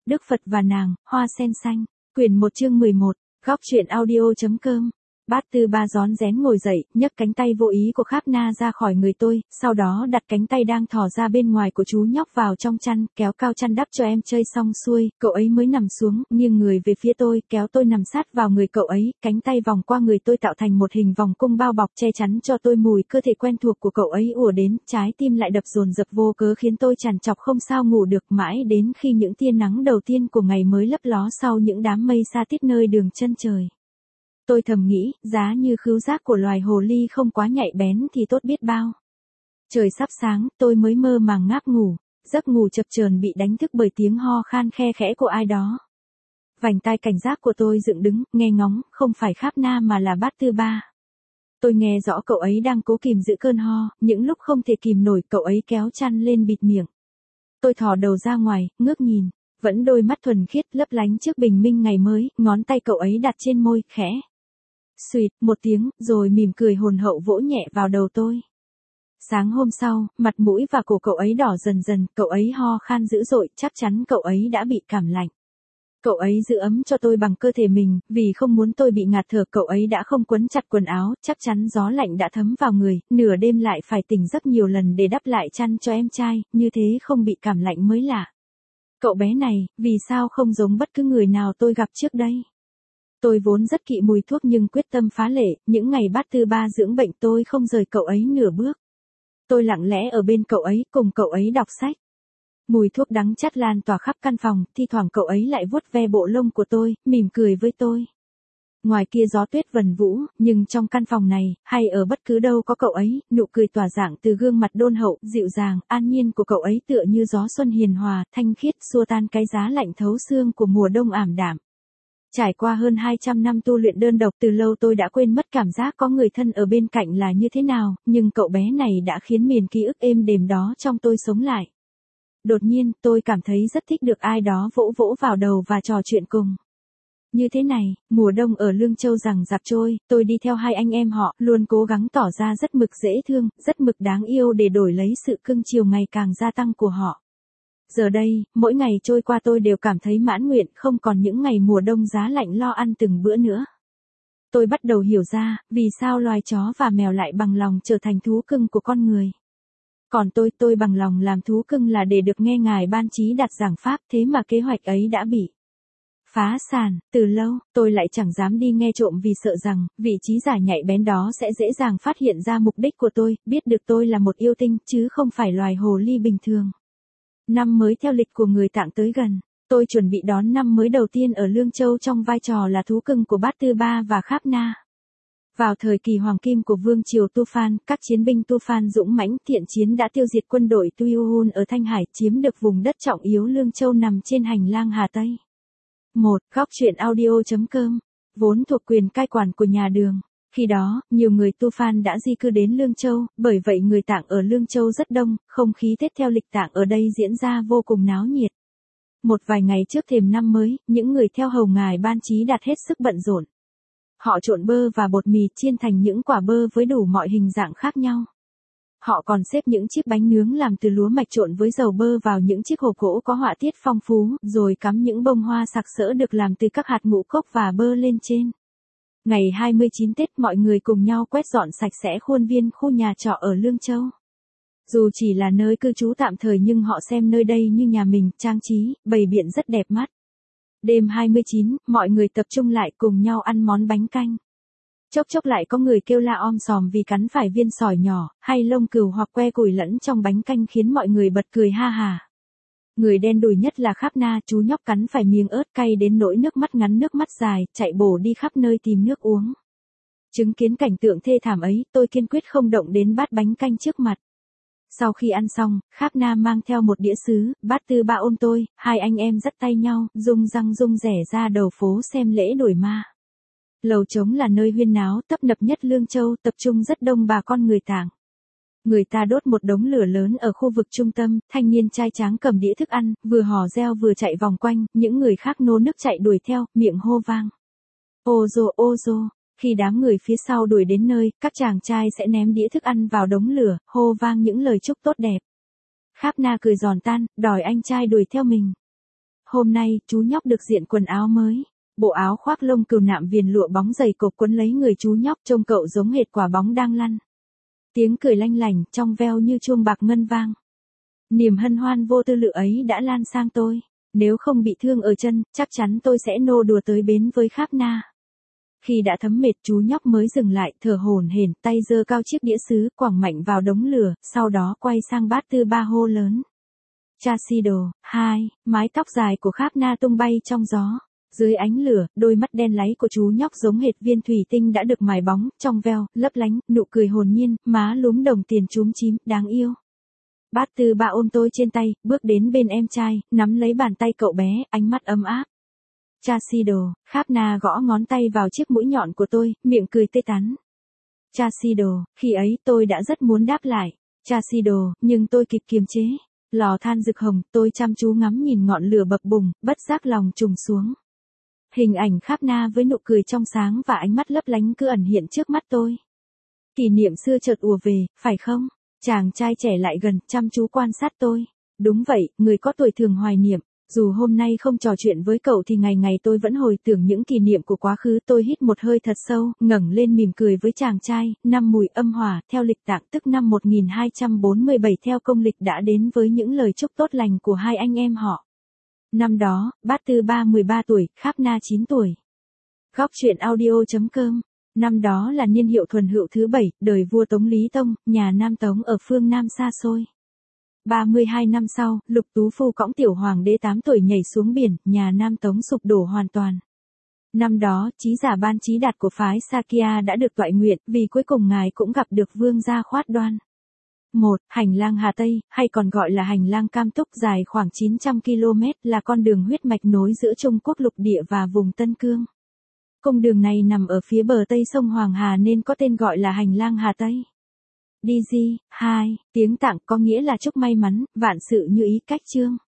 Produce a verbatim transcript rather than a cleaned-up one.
Đức Phật và nàng, hoa sen xanh. Quyển một chương mười một, góc truyện audio.com. Bát Tư Ba rón rén ngồi dậy, nhấc cánh tay vô ý của Kháp Na ra khỏi người tôi, sau đó đặt cánh tay đang thò ra bên ngoài của chú nhóc vào trong chăn, kéo cao chăn đắp cho em chơi xong xuôi, cậu ấy mới nằm xuống, nghiêng người về phía tôi, kéo tôi nằm sát vào người cậu ấy, cánh tay vòng qua người tôi tạo thành một hình vòng cung bao bọc che chắn cho tôi mùi cơ thể quen thuộc của cậu ấy ùa đến, trái tim lại đập dồn dập vô cớ khiến tôi trằn trọc không sao ngủ được mãi đến khi những tia nắng đầu tiên của ngày mới lấp ló sau những đám mây sa tít nơi đường chân trời. Tôi thầm nghĩ, giá như khứu giác của loài hồ ly không quá nhạy bén thì tốt biết bao. Trời sắp sáng, tôi mới mơ màng ngáp ngủ, giấc ngủ chập chờn bị đánh thức bởi tiếng ho khan khe khẽ của ai đó. Vành tai cảnh giác của tôi dựng đứng, nghe ngóng, không phải Kháp Na mà là Bát Tư Ba. Tôi nghe rõ cậu ấy đang cố kìm giữ cơn ho, những lúc không thể kìm nổi cậu ấy kéo chăn lên bịt miệng. Tôi thò đầu ra ngoài, ngước nhìn, vẫn đôi mắt thuần khiết lấp lánh trước bình minh ngày mới, ngón tay cậu ấy đặt trên môi, khẽ. Xuyệt, một tiếng, rồi mỉm cười hồn hậu vỗ nhẹ vào đầu tôi. Sáng hôm sau, mặt mũi và cổ cậu ấy đỏ dần dần, cậu ấy ho khan dữ dội, chắc chắn cậu ấy đã bị cảm lạnh. Cậu ấy giữ ấm cho tôi bằng cơ thể mình, vì không muốn tôi bị ngạt thở, cậu ấy đã không quấn chặt quần áo, chắc chắn gió lạnh đã thấm vào người, nửa đêm lại phải tỉnh giấc nhiều lần để đắp lại chăn cho em trai, như thế không bị cảm lạnh mới lạ. Cậu bé này, vì sao không giống bất cứ người nào tôi gặp trước đây? Tôi vốn rất kỵ mùi thuốc nhưng quyết tâm phá lệ, những ngày Bát Tư Ba dưỡng bệnh tôi không rời cậu ấy nửa bước. Tôi lặng lẽ ở bên cậu ấy, cùng cậu ấy đọc sách. Mùi thuốc đắng chát lan tỏa khắp căn phòng, thi thoảng cậu ấy lại vuốt ve bộ lông của tôi, mỉm cười với tôi. Ngoài kia gió tuyết vần vũ, nhưng trong căn phòng này, hay ở bất cứ đâu có cậu ấy, nụ cười tỏa dạng từ gương mặt đôn hậu, dịu dàng, an nhiên của cậu ấy tựa như gió xuân hiền hòa, thanh khiết, xua tan cái giá lạnh thấu xương của mùa đông ảm đạm. Trải qua hơn hai trăm năm tu luyện đơn độc từ lâu tôi đã quên mất cảm giác có người thân ở bên cạnh là như thế nào, nhưng cậu bé này đã khiến miền ký ức êm đềm đó trong tôi sống lại. Đột nhiên, tôi cảm thấy rất thích được ai đó vỗ vỗ vào đầu và trò chuyện cùng. Như thế này, mùa đông ở Lương Châu rằng rạc trôi, tôi đi theo hai anh em họ, luôn cố gắng tỏ ra rất mực dễ thương, rất mực đáng yêu để đổi lấy sự cưng chiều ngày càng gia tăng của họ. Giờ đây, mỗi ngày trôi qua tôi đều cảm thấy mãn nguyện, không còn những ngày mùa đông giá lạnh lo ăn từng bữa nữa. Tôi bắt đầu hiểu ra, vì sao loài chó và mèo lại bằng lòng trở thành thú cưng của con người. Còn tôi, tôi bằng lòng làm thú cưng là để được nghe Ngài Ban Trí Đạt giảng pháp, thế mà kế hoạch ấy đã bị phá sản. Từ lâu, tôi lại chẳng dám đi nghe trộm vì sợ rằng, vị trí giả nhạy bén đó sẽ dễ dàng phát hiện ra mục đích của tôi, biết được tôi là một yêu tinh, chứ không phải loài hồ ly bình thường. Năm mới theo lịch của người Tạng tới gần, tôi chuẩn bị đón năm mới đầu tiên ở Lương Châu trong vai trò là thú cưng của Bát Tư Ba và Kháp Na. Vào thời kỳ hoàng kim của Vương triều Tu Phan, các chiến binh Tu Phan dũng mãnh thiện chiến đã tiêu diệt quân đội Tuyuhun ở Thanh Hải, chiếm được vùng đất trọng yếu Lương Châu nằm trên hành lang Hà Tây. một. Góc truyện audio.com, vốn thuộc quyền cai quản của nhà Đường. Khi đó, nhiều người Tu Phan đã di cư đến Lương Châu, bởi vậy người Tạng ở Lương Châu rất đông, không khí Tết theo lịch Tạng ở đây diễn ra vô cùng náo nhiệt. Một vài ngày trước thềm năm mới, những người theo hầu Ngài Ban Trí Đạt hết sức bận rộn. Họ trộn bơ và bột mì chiên thành những quả bơ với đủ mọi hình dạng khác nhau. Họ còn xếp những chiếc bánh nướng làm từ lúa mạch trộn với dầu bơ vào những chiếc hộp gỗ có họa tiết phong phú, rồi cắm những bông hoa sặc sỡ được làm từ các hạt ngũ cốc và bơ lên trên. Ngày hai mươi chín Tết mọi người cùng nhau quét dọn sạch sẽ khuôn viên khu nhà trọ ở Lương Châu. Dù chỉ là nơi cư trú tạm thời nhưng họ xem nơi đây như nhà mình, trang trí, bày biện rất đẹp mắt. Đêm hai mươi chín, mọi người tập trung lại cùng nhau ăn món bánh canh. Chốc chốc lại có người kêu la om sòm vì cắn phải viên sỏi nhỏ, hay lông cừu hoặc que củi lẫn trong bánh canh khiến mọi người bật cười ha hà. Người đen đủi nhất là Kháp Na, chú nhóc cắn phải miếng ớt cay đến nỗi nước mắt ngắn nước mắt dài, chạy bổ đi khắp nơi tìm nước uống. Chứng kiến cảnh tượng thê thảm ấy, tôi kiên quyết không động đến bát bánh canh trước mặt. Sau khi ăn xong, Kháp Na mang theo một đĩa sứ, Bát Tư Ba ôm tôi, hai anh em dắt tay nhau, rung răng rung rẻ ra đầu phố xem lễ đổi ma. Lầu Trống là nơi huyên náo tấp nập nhất Lương Châu, tập trung rất đông bà con người Tạng. Người ta đốt một đống lửa lớn ở khu vực trung tâm, thanh niên trai tráng cầm đĩa thức ăn, vừa hò reo vừa chạy vòng quanh, những người khác nô nức chạy đuổi theo, miệng hô vang. Ô dô ô dô, khi đám người phía sau đuổi đến nơi, các chàng trai sẽ ném đĩa thức ăn vào đống lửa, hô vang những lời chúc tốt đẹp. Kháp Na cười giòn tan, đòi anh trai đuổi theo mình. hôm nay, chú nhóc được diện quần áo mới. Bộ áo khoác lông cừu nạm viền lụa bóng dày cộc quấn lấy người chú nhóc, trông cậu giống hệt quả bóng đang lăn. Tiếng cười lanh lảnh, trong veo như chuông bạc ngân vang. Niềm hân hoan vô tư lự ấy đã lan sang tôi. Nếu không bị thương ở chân, chắc chắn tôi sẽ nô đùa tới bến với Kháp Na. Khi đã thấm mệt, chú nhóc mới dừng lại, thở hổn hển, tay giơ cao chiếc đĩa sứ, quẳng mạnh vào đống lửa, sau đó quay sang bát tư ba hô lớn. Chasido, hai, mái tóc dài của Kháp Na tung bay trong gió. Dưới ánh lửa, đôi mắt đen láy của chú nhóc giống hệt viên thủy tinh đã được mài bóng, trong veo, lấp lánh, nụ cười hồn nhiên, má lúm đồng tiền chúm chím, đáng yêu. Bát tư ba ôm tôi trên tay, bước đến bên em trai, nắm lấy bàn tay cậu bé, ánh mắt ấm áp. Chasido, Kháp Na gõ ngón tay vào chiếc mũi nhọn của tôi, miệng cười tê tắn. Chasido, khi ấy tôi đã rất muốn đáp lại. Chasido, nhưng tôi kịp kiềm chế. Lò than rực hồng, tôi chăm chú ngắm nhìn ngọn lửa bập bùng, bất giác lòng trùng xuống. Hình ảnh Kháp Na với nụ cười trong sáng và ánh mắt lấp lánh cứ ẩn hiện trước mắt tôi. Kỷ niệm xưa chợt ùa về, phải không? Chàng trai trẻ lại gần, chăm chú quan sát tôi. Đúng vậy, người có tuổi thường hoài niệm. Dù hôm nay không trò chuyện với cậu thì ngày ngày tôi vẫn hồi tưởng những kỷ niệm của quá khứ. Tôi hít một hơi thật sâu, ngẩng lên mỉm cười với chàng trai. Năm Mùi Âm Hòa, theo lịch tạng tức năm một nghìn hai trăm bốn mươi bảy theo công lịch đã đến với những lời chúc tốt lành của hai anh em họ. Năm đó, bát tư ba mười ba tuổi, Kháp Na chín tuổi. Góc truyện audio chấm com. Năm đó là niên hiệu Thuần Hữu thứ bảy, đời vua Tống Lý Tông, nhà Nam Tống ở phương Nam xa xôi. ba mươi hai năm sau, Lục Tú Phu cõng tiểu hoàng đế tám tuổi nhảy xuống biển, nhà Nam Tống sụp đổ hoàn toàn. Năm đó, trí giả Ban Trí Đạt của phái Sakya đã được toại nguyện, vì cuối cùng ngài cũng gặp được vương gia Khoát Đoan. một. Hành lang Hà Tây, hay còn gọi là hành lang Cam Túc, dài khoảng chín trăm ki lô mét, là con đường huyết mạch nối giữa Trung Quốc lục địa và vùng Tân Cương. Cung đường này nằm ở phía bờ tây sông Hoàng Hà nên có tên gọi là hành lang Hà Tây. đê giê, hai, tiếng Tạng có nghĩa là chúc may mắn, vạn sự như ý, cách chương.